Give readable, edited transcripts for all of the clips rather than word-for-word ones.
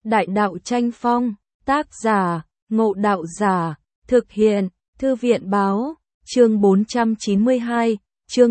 Đại đạo tranh phong, tác giả, Ngộ Đạo Giả, thực hiện, Thư viện báo, chương 492, chương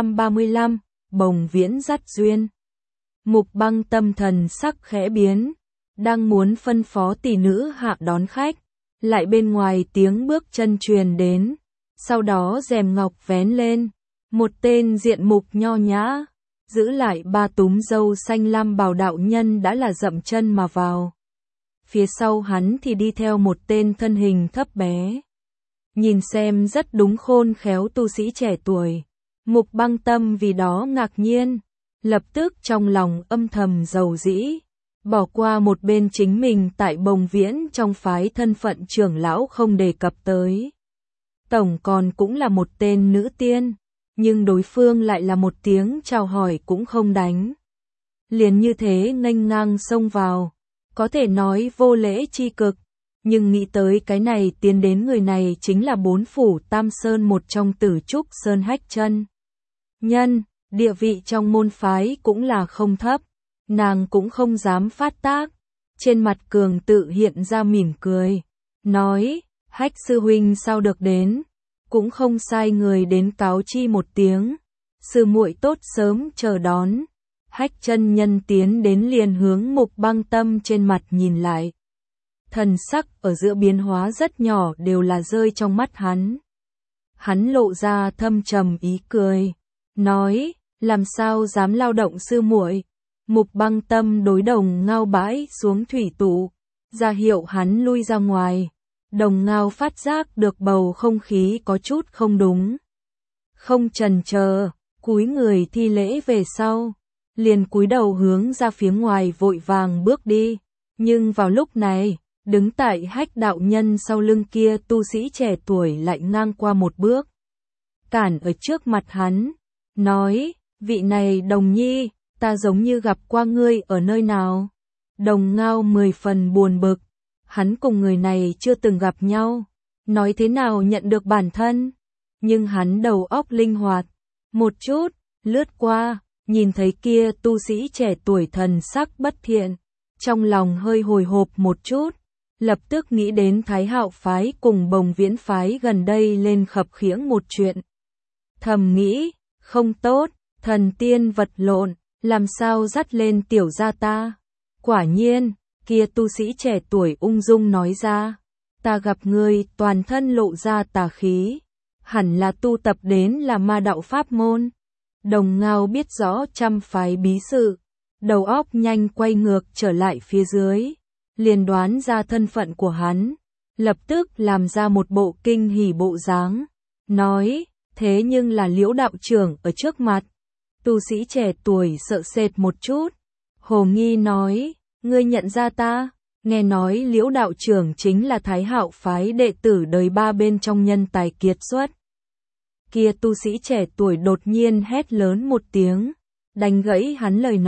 235, Bồng Viễn dắt duyên. Mục Băng tâm thần sắc khẽ biến, đang muốn phân phó tỷ nữ hạ đón khách, lại bên ngoài tiếng bước chân truyền đến, sau đó rèm ngọc vén lên, một tên diện mục nho nhã, giữ lại ba túm râu xanh lam bào đạo nhân đã là dậm chân mà vào. Phía sau hắn thì đi theo một tên thân hình thấp bé, nhìn xem rất đúng khôn khéo tu sĩ trẻ tuổi. Mục Băng tâm vì đó ngạc nhiên, lập tức trong lòng âm thầm giàu dĩ, bỏ qua một bên chính mình tại Bồng Viễn trong phái thân phận trưởng lão không đề cập tới. Tổng còn cũng là một tên nữ tiên, nhưng đối phương lại là một tiếng chào hỏi cũng không đánh. Liền như thế nghênh ngang xông vào, có thể nói vô lễ chi cực, nhưng nghĩ tới cái này tiến đến người này chính là bốn phủ Tam Sơn một trong Tử Trúc Sơn Hách Chân nhân, địa vị trong môn phái cũng là không thấp, nàng cũng không dám phát tác, trên mặt cường tự hiện ra mỉm cười, nói, Hách sư huynh sao được đến, cũng không sai người đến cáo chi một tiếng, sư muội tốt sớm chờ đón. Hách chân nhân tiến đến liền hướng Mục Băng tâm trên mặt nhìn lại. Thần sắc ở giữa biến hóa rất nhỏ đều là rơi trong mắt hắn. Hắn lộ ra thâm trầm ý cười, nói, làm sao dám lao động sư muội. Mục Băng tâm đối Đồng Ngao bãi xuống thủy tụ, ra hiệu hắn lui ra ngoài. Đồng Ngao phát giác được bầu không khí có chút không đúng. Không chần chờ, cúi người thi lễ về sau, liền cúi đầu hướng ra phía ngoài vội vàng bước đi. Nhưng vào lúc này, đứng tại Hách đạo nhân sau lưng kia tu sĩ trẻ tuổi lại ngang qua một bước, cản ở trước mặt hắn, nói, vị này Đồng nhi, ta giống như gặp qua ngươi ở nơi nào. Đồng Ngao 10 phần buồn bực, hắn cùng người này chưa từng gặp nhau, nói thế nào nhận được bản thân, nhưng hắn đầu óc linh hoạt, một chút, lướt qua, nhìn thấy kia tu sĩ trẻ tuổi thần sắc bất thiện, trong lòng hơi hồi hộp một chút, lập tức nghĩ đến Thái Hạo phái cùng Bồng Viễn phái gần đây lên khập khiễng một chuyện. Thầm nghĩ, không tốt, thần tiên vật lộn, làm sao dắt lên tiểu gia ta. Quả nhiên, kia tu sĩ trẻ tuổi ung dung nói ra, ta gặp ngươi toàn thân lộ ra tà khí, hẳn là tu tập đến là ma đạo pháp môn. Đồng Ngao biết rõ trăm phái bí sự, đầu óc nhanh quay ngược trở lại phía dưới, liền đoán ra thân phận của hắn, lập tức làm ra một bộ kinh hỉ bộ dáng, nói, thế nhưng là Liễu đạo trưởng ở trước mặt. Tu sĩ trẻ tuổi sợ sệt một chút, hồ nghi nói, ngươi nhận ra ta, nghe nói Liễu đạo trưởng chính là Thái Hạo phái đệ tử đời ba bên trong nhân tài kiệt xuất. Kia tu sĩ trẻ tuổi đột nhiên hét lớn một tiếng, đánh gãy hắn lời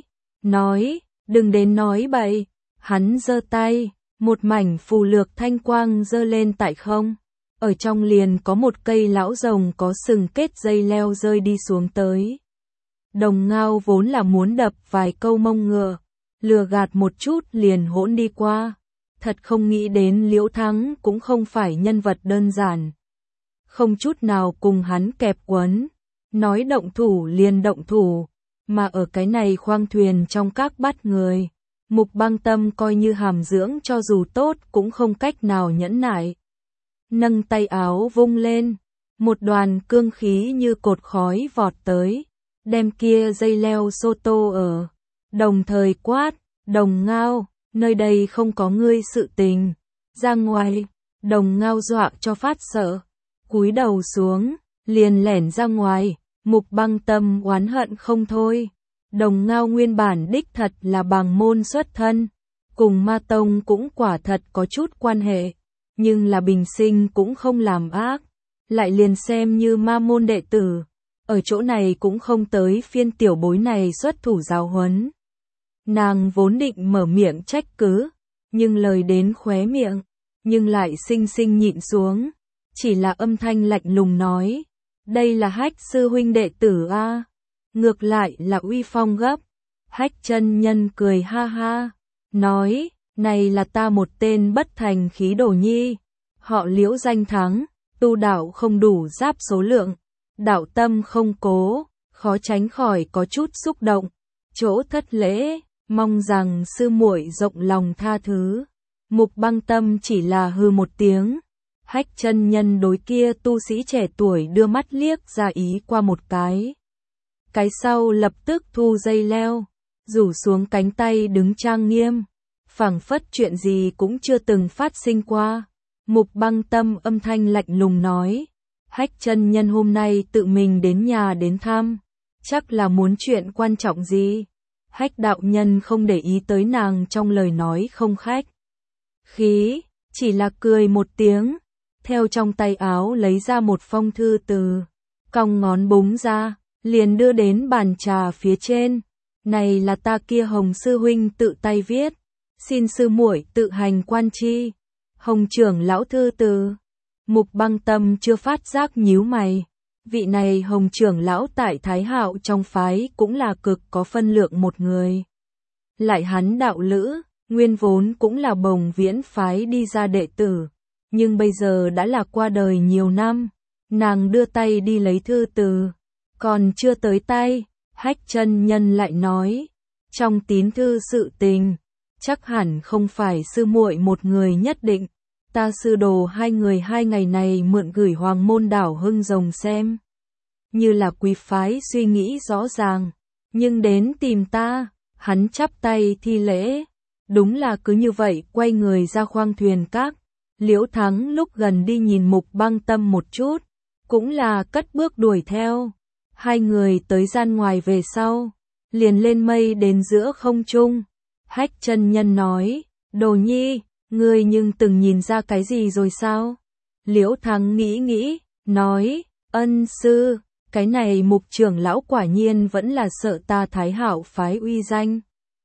nói, đừng đến nói bậy. Hắn giơ tay, một mảnh phù lược thanh quang giơ lên tại không, ở trong liền có một cây lão rồng có sừng kết dây leo rơi đi xuống tới. Đồng Ngao vốn là muốn đập vài câu mông ngựa, lừa gạt một chút liền hỗn đi qua, thật không nghĩ đến Liễu Thắng cũng không phải nhân vật đơn giản. Không chút nào cùng hắn kẹp quấn, nói động thủ liền động thủ, mà ở cái này khoang thuyền trong các bắt người, Mục Băng tâm coi như hàm dưỡng cho dù tốt cũng không cách nào nhẫn nại. Nâng tay áo vung lên, một đoàn cương khí như cột khói vọt tới, đem kia dây leo xô tô ở, đồng thời quát, Đồng Ngao, nơi đây không có ngươi sự tình, ra ngoài. Đồng Ngao dọa cho phát sợ, cúi đầu xuống, liền lẻn ra ngoài. Mục Băng tâm oán hận không thôi. Đồng Ngao nguyên bản đích thật là bàng môn xuất thân, cùng ma tông cũng quả thật có chút quan hệ, nhưng là bình sinh cũng không làm ác, lại liền xem như ma môn đệ tử, ở chỗ này cũng không tới phiên tiểu bối này xuất thủ giáo huấn. Nàng vốn định mở miệng trách cứ, nhưng lời đến khóe miệng, nhưng lại xinh xinh nhịn xuống, chỉ là âm thanh lạnh lùng nói, đây là Hách sư huynh đệ tử a. Ngược lại là uy phong gấp. Hách chân nhân cười ha ha, nói, này là ta một tên bất thành khí đồ nhi, họ Liễu danh thắng, tu đạo không đủ giáp số lượng, đạo tâm không cố, khó tránh khỏi có chút xúc động, chỗ thất lễ, mong rằng sư muội rộng lòng tha thứ. Mục Băng Tâm chỉ là hừ một tiếng. Hách chân nhân đối kia tu sĩ trẻ tuổi đưa mắt liếc ra ý qua một cái. Cái sau lập tức thu dây leo, rủ xuống cánh tay đứng trang nghiêm, phảng phất chuyện gì cũng chưa từng phát sinh qua. Mục Băng Tâm âm thanh lạnh lùng nói, Hách chân nhân hôm nay tự mình đến nhà đến thăm, chắc là muốn chuyện quan trọng gì. Hách đạo nhân không để ý tới nàng trong lời nói không khách khí, chỉ là cười một tiếng, theo trong tay áo lấy ra một phong thư từ, cong ngón búng ra, liền đưa đến bàn trà phía trên. Này là ta kia Hồng sư huynh tự tay viết, xin sư muội tự hành quan chi. Hồng trưởng lão thư từ. Mục Băng Tâm chưa phát giác nhíu mày. Vị này Hồng trưởng lão tại Thái Hạo trong phái cũng là cực có phân lượng một người. Lại hắn đạo lữ, nguyên vốn cũng là Bồng Viễn phái đi ra đệ tử, nhưng bây giờ đã là qua đời nhiều năm. Nàng đưa tay đi lấy thư từ, còn chưa tới tay, Hách chân nhân lại nói, trong tín thư sự tình, chắc hẳn không phải sư muội một người nhất định, ta sư đồ hai người hai ngày này mượn gửi Hoàng Môn Đảo Hưng Rồng xem. Như là quý phái suy nghĩ rõ ràng, nhưng đến tìm ta, hắn chắp tay thi lễ, đúng là cứ như vậy quay người ra khoang thuyền các. Liễu Thắng lúc gần đi nhìn Mục Băng Tâm một chút, cũng là cất bước đuổi theo. Hai người tới gian ngoài về sau, liền lên mây đến giữa không trung. Hách chân nhân nói, Đồ nhi, ngươi nhưng từng nhìn ra cái gì rồi sao? Liễu Thắng nghĩ, nói, ân sư, cái này Mục trưởng lão quả nhiên vẫn là sợ ta Thái Hạo phái uy danh.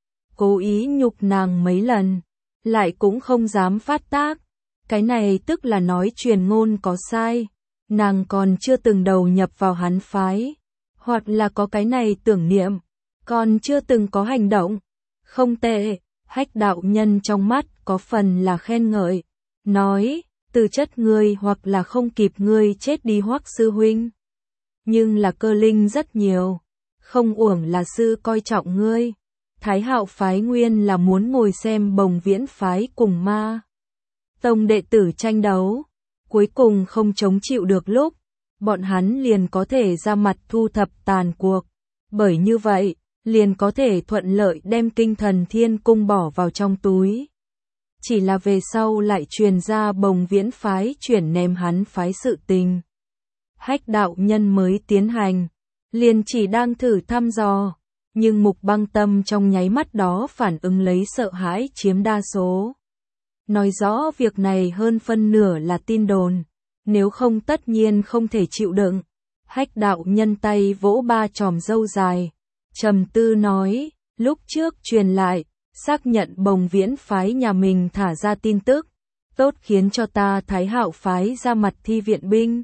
Cố ý nhục nàng mấy lần, lại cũng không dám phát tác. Cái này tức là nói truyền ngôn có sai, nàng còn chưa từng đầu nhập vào hắn phái, hoặc là có cái này tưởng niệm, còn chưa từng có hành động. Không tệ, Hách đạo nhân trong mắt có phần là khen ngợi, nói, tư chất ngươi hoặc là không kịp ngươi chết đi Hoắc sư huynh, nhưng là cơ linh rất nhiều, không uổng là sư coi trọng ngươi. Thái Hạo phái nguyên là muốn ngồi xem Bồng Viễn phái cùng Ma tông đệ tử tranh đấu, cuối cùng không chống chịu được lúc, bọn hắn liền có thể ra mặt thu thập tàn cuộc, bởi như vậy, liền có thể thuận lợi đem Kinh Thần Thiên Cung bỏ vào trong túi. Chỉ là về sau lại truyền ra Bồng Viễn phái chuyển ném hắn phái sự tình. Hách đạo nhân mới tiến hành, liền chỉ đang thử thăm dò, nhưng Mục Băng Tâm trong nháy mắt đó phản ứng lấy sợ hãi chiếm đa số. Nói rõ việc này hơn phân nửa là tin đồn, nếu không tất nhiên không thể chịu đựng. Hách đạo nhân tay vỗ ba chòm râu dài, trầm tư nói, lúc trước truyền lại, xác nhận Bồng Viễn phái nhà mình thả ra tin tức, tốt khiến cho ta Thái Hạo phái ra mặt thi viện binh.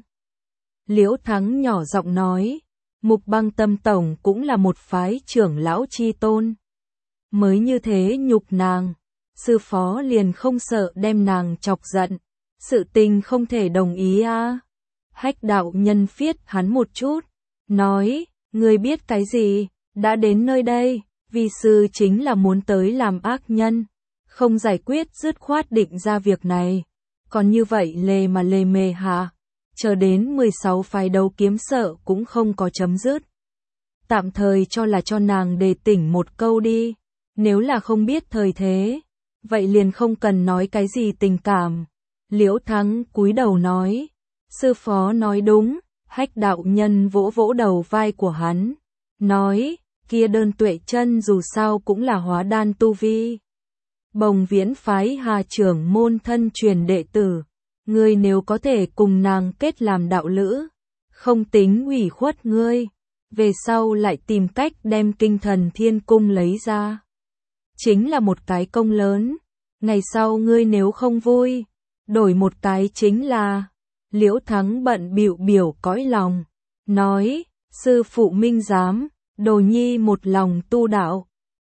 Liễu Thắng nhỏ giọng nói, Mục Băng Tâm tổng cũng là một phái trưởng lão chi tôn. Mới như thế nhục nàng, sư phó liền không sợ đem nàng chọc giận, sự tình không thể đồng ý à. Hách đạo nhân phiết hắn một chút, nói, ngươi biết cái gì, đã đến nơi đây, vi sư chính là muốn tới làm ác nhân, không giải quyết dứt khoát định ra việc này, còn như vậy lề mề hả? Chờ đến 16 phái đấu kiếm sợ cũng không có chấm dứt. Tạm thời cho là cho nàng đề tỉnh một câu đi, nếu là không biết thời thế, vậy liền không cần nói cái gì tình cảm. Liễu Thắng cúi đầu nói, sư phó nói đúng. Hách đạo nhân vỗ vỗ đầu vai của hắn, nói, kia Đơn Tuệ Chân dù sao cũng là hóa đan tu vi. Bồng Viễn phái Hà trưởng môn thân truyền đệ tử, ngươi nếu có thể cùng nàng kết làm đạo lữ, không tính ủy khuất ngươi, về sau lại tìm cách đem Kinh Thần Thiên Cung lấy ra, chính là một cái công lớn. Ngày sau ngươi nếu không vui, đổi một cái chính là. Liễu Thắng bận biểu cõi lòng, nói, sư phụ minh giám, đồ nhi một lòng tu đạo,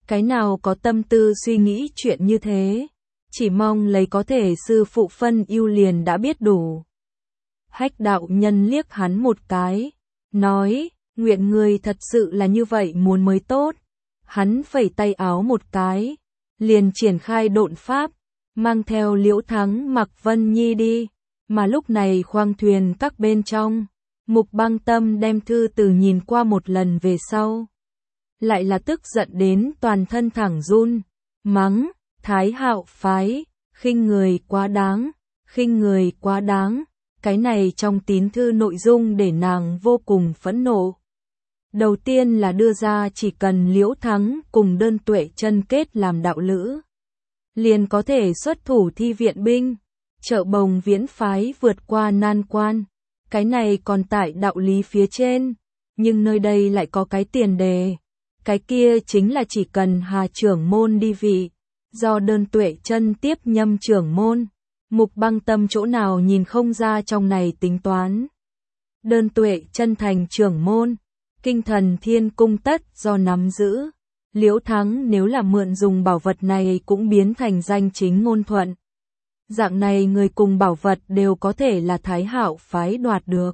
cái nào có tâm tư suy nghĩ chuyện như thế, chỉ mong lấy có thể sư phụ phân ưu liền đã biết đủ. Hách đạo nhân liếc hắn một cái, nói, nguyện người thật sự là như vậy muốn mới tốt. Hắn phẩy tay áo một cái, liền triển khai độn pháp, mang theo Liễu Thắng mặc Vân Nhi đi, mà lúc này khoang thuyền các bên trong, Mục Băng Tâm đem thư từ nhìn qua một lần về sau. Lại là tức giận đến toàn thân thẳng run, mắng, Thái Hạo phái, khinh người quá đáng, khinh người quá đáng, cái này trong tín thư nội dung để nàng vô cùng phẫn nộ. Đầu tiên là đưa ra chỉ cần Liễu Thắng cùng Đơn Tuệ Chân kết làm đạo lữ, liền có thể xuất thủ thi viện binh, trợ Bồng Viễn phái vượt qua nan quan. Cái này còn tại đạo lý phía trên, nhưng nơi đây lại có cái tiền đề. Cái kia chính là chỉ cần Hà trưởng môn đi vị, do Đơn Tuệ Chân tiếp nhâm trưởng môn. Mục Băng Tâm chỗ nào nhìn không ra trong này tính toán. Đơn Tuệ Chân thành trưởng môn, Kinh Thần Thiên Cung tất do nắm giữ. Liễu Thắng nếu là mượn dùng bảo vật này cũng biến thành danh chính ngôn thuận. Dạng này người cùng bảo vật đều có thể là Thái Hạo phái đoạt được.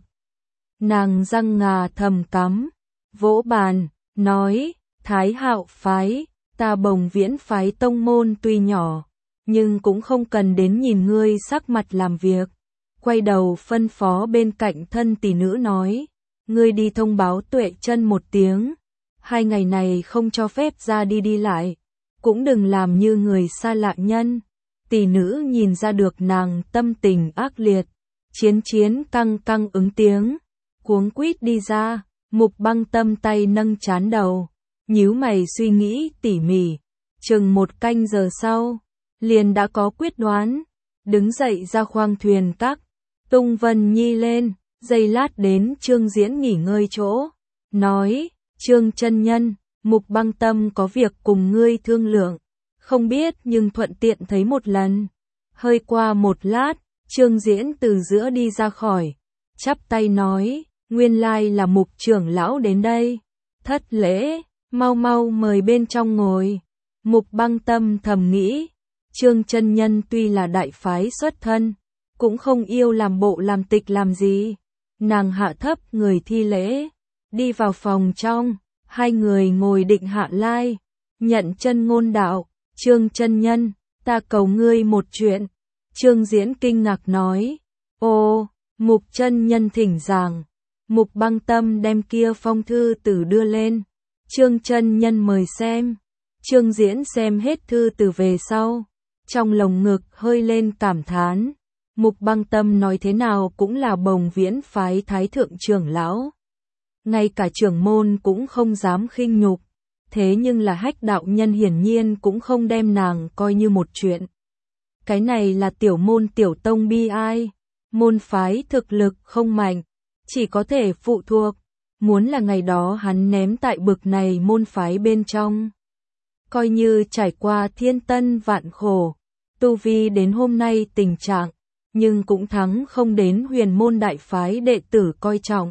Nàng răng ngà thầm cắm, vỗ bàn, nói, Thái Hạo phái, ta Bồng Viễn phái tông môn tuy nhỏ, nhưng cũng không cần đến nhìn ngươi sắc mặt làm việc. Quay đầu phân phó bên cạnh thân tỷ nữ nói, ngươi đi thông báo Tuệ Chân một tiếng, 2 ngày này không cho phép ra đi lại, cũng đừng làm như người xa lạ nhân. Tỷ nữ nhìn ra được nàng tâm tình ác liệt, chiến căng căng ứng tiếng, cuống quýt đi ra. Mục Băng Tâm tay nâng trán đầu, nhíu mày suy nghĩ tỉ mỉ, chừng 1 canh giờ sau, liền đã có quyết đoán, đứng dậy ra khoang thuyền các, tung Vân Nhi lên, giây lát đến Trương Diễn nghỉ ngơi chỗ, nói, Trương chân nhân, Mục Băng Tâm có việc cùng ngươi thương lượng, không biết nhưng thuận tiện thấy một lần. Hơi qua một lát, Trương Diễn từ giữa đi ra khỏi, chắp tay nói, nguyên lai là Mục trưởng lão đến đây, thất lễ, mau mời bên trong ngồi. Mục Băng Tâm thầm nghĩ, Trương chân nhân tuy là đại phái xuất thân, cũng không yêu làm bộ làm tịch làm gì. Nàng hạ thấp người thi lễ, đi vào phòng trong, 2 người ngồi định hạ lai, nhận chân ngôn đạo, Trương chân nhân, ta cầu ngươi một chuyện. Trương Diễn kinh ngạc nói, ô, Mục chân nhân thỉnh giảng. Mục Băng Tâm đem kia phong thư từ đưa lên, Trương chân nhân mời xem. Trương Diễn xem hết thư từ về sau, trong lồng ngực hơi lên cảm thán. Mục Băng Tâm nói thế nào cũng là Bồng Viễn phái thái thượng trưởng lão, ngay cả trưởng môn cũng không dám khinh nhục, thế nhưng là Hách đạo nhân hiển nhiên cũng không đem nàng coi như một chuyện. Cái này là tiểu môn tiểu tông bi ai, môn phái thực lực không mạnh, chỉ có thể phụ thuộc, muốn là ngày đó hắn ném tại bực này môn phái bên trong. Coi như trải qua thiên tân vạn khổ, tu vi đến hôm nay tình trạng, nhưng cũng thắng không đến huyền môn đại phái đệ tử coi trọng.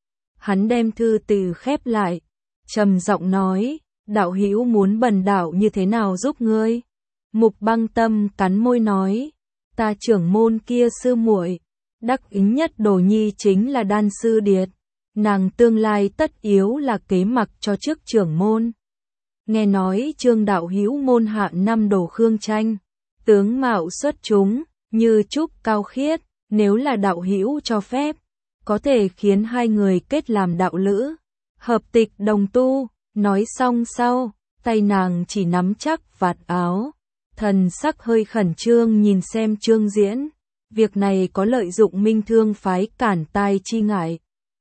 Hắn đem thư từ khép lại, trầm giọng nói, đạo hữu muốn bần đạo như thế nào giúp ngươi? Mục Băng Tâm cắn môi nói, ta trưởng môn kia sư muội, đắc ý nhất đồ nhi chính là Đan sư Điệt, nàng tương lai tất yếu là kế mặc cho chức trưởng môn. Nghe nói Trương đạo hữu môn hạ 5 đồ Khương Tranh, tướng mạo xuất chúng, như trúc cao khiết, nếu là đạo hữu cho phép, có thể khiến 2 người kết làm đạo lữ, hợp tịch đồng tu. Nói xong sau, tay nàng chỉ nắm chắc vạt áo, thần sắc hơi khẩn trương nhìn xem Trương Diễn. Việc này có lợi dụng Minh Thương phái cản tai chi ngại,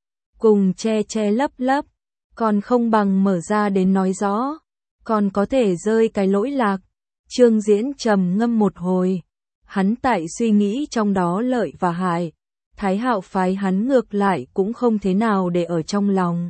cùng che lấp, còn không bằng mở ra đến nói rõ, còn có thể rơi cái lỗi lạc. Trương Diễn trầm ngâm một hồi, hắn tại suy nghĩ trong đó lợi và hại, Thái Hạo phái hắn ngược lại cũng không thế nào để ở trong lòng.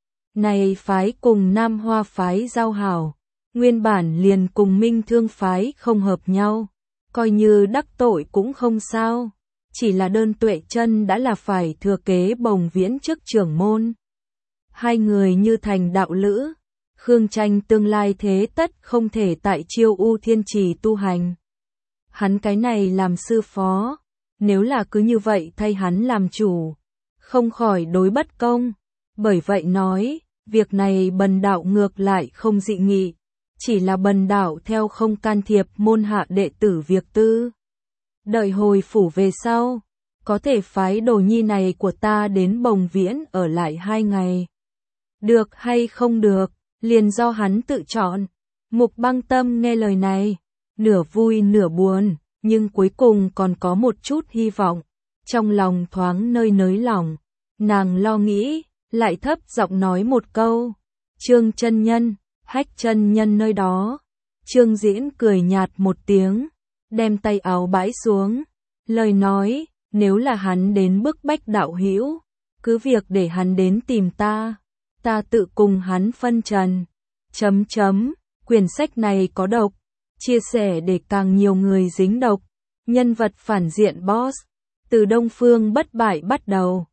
Này phái cùng Nam Hoa phái giao hảo, nguyên bản liền cùng Minh Thương phái không hợp nhau, coi như đắc tội cũng không sao, chỉ là Đơn Tuệ Chân đã là phải thừa kế Bồng Viễn chức trưởng môn. 2 người như thành đạo lữ, Khương Tranh tương lai thế tất không thể tại Chiêu U Thiên Trì tu hành. Hắn cái này làm sư phó, nếu là cứ như vậy thay hắn làm chủ, không khỏi đối bất công. Bởi vậy nói, việc này bần đạo ngược lại không dị nghị, chỉ là bần đạo theo không can thiệp môn hạ đệ tử việc tư. Đợi hồi phủ về sau, có thể phái đồ nhi này của ta đến Bồng Viễn ở lại 2 ngày. Được hay không được, liền do hắn tự chọn. Mục Băng Tâm nghe lời này, nửa vui nửa buồn, nhưng cuối cùng còn có một chút hy vọng. Trong lòng thoáng nơi nới lỏng, nàng lo nghĩ, lại thấp giọng nói một câu. Trương chân nhân, Hách chân nhân nơi đó. Trương Diễn cười nhạt một tiếng, đem tay áo bãi xuống. Lời nói, nếu là hắn đến bức bách đạo hữu, cứ việc để hắn đến tìm ta, ta tự cùng hắn phân trần. Quyển sách này có độc, chia sẻ để càng nhiều người dính độc. Nhân vật phản diện boss, từ Đông Phương bất bại bắt đầu.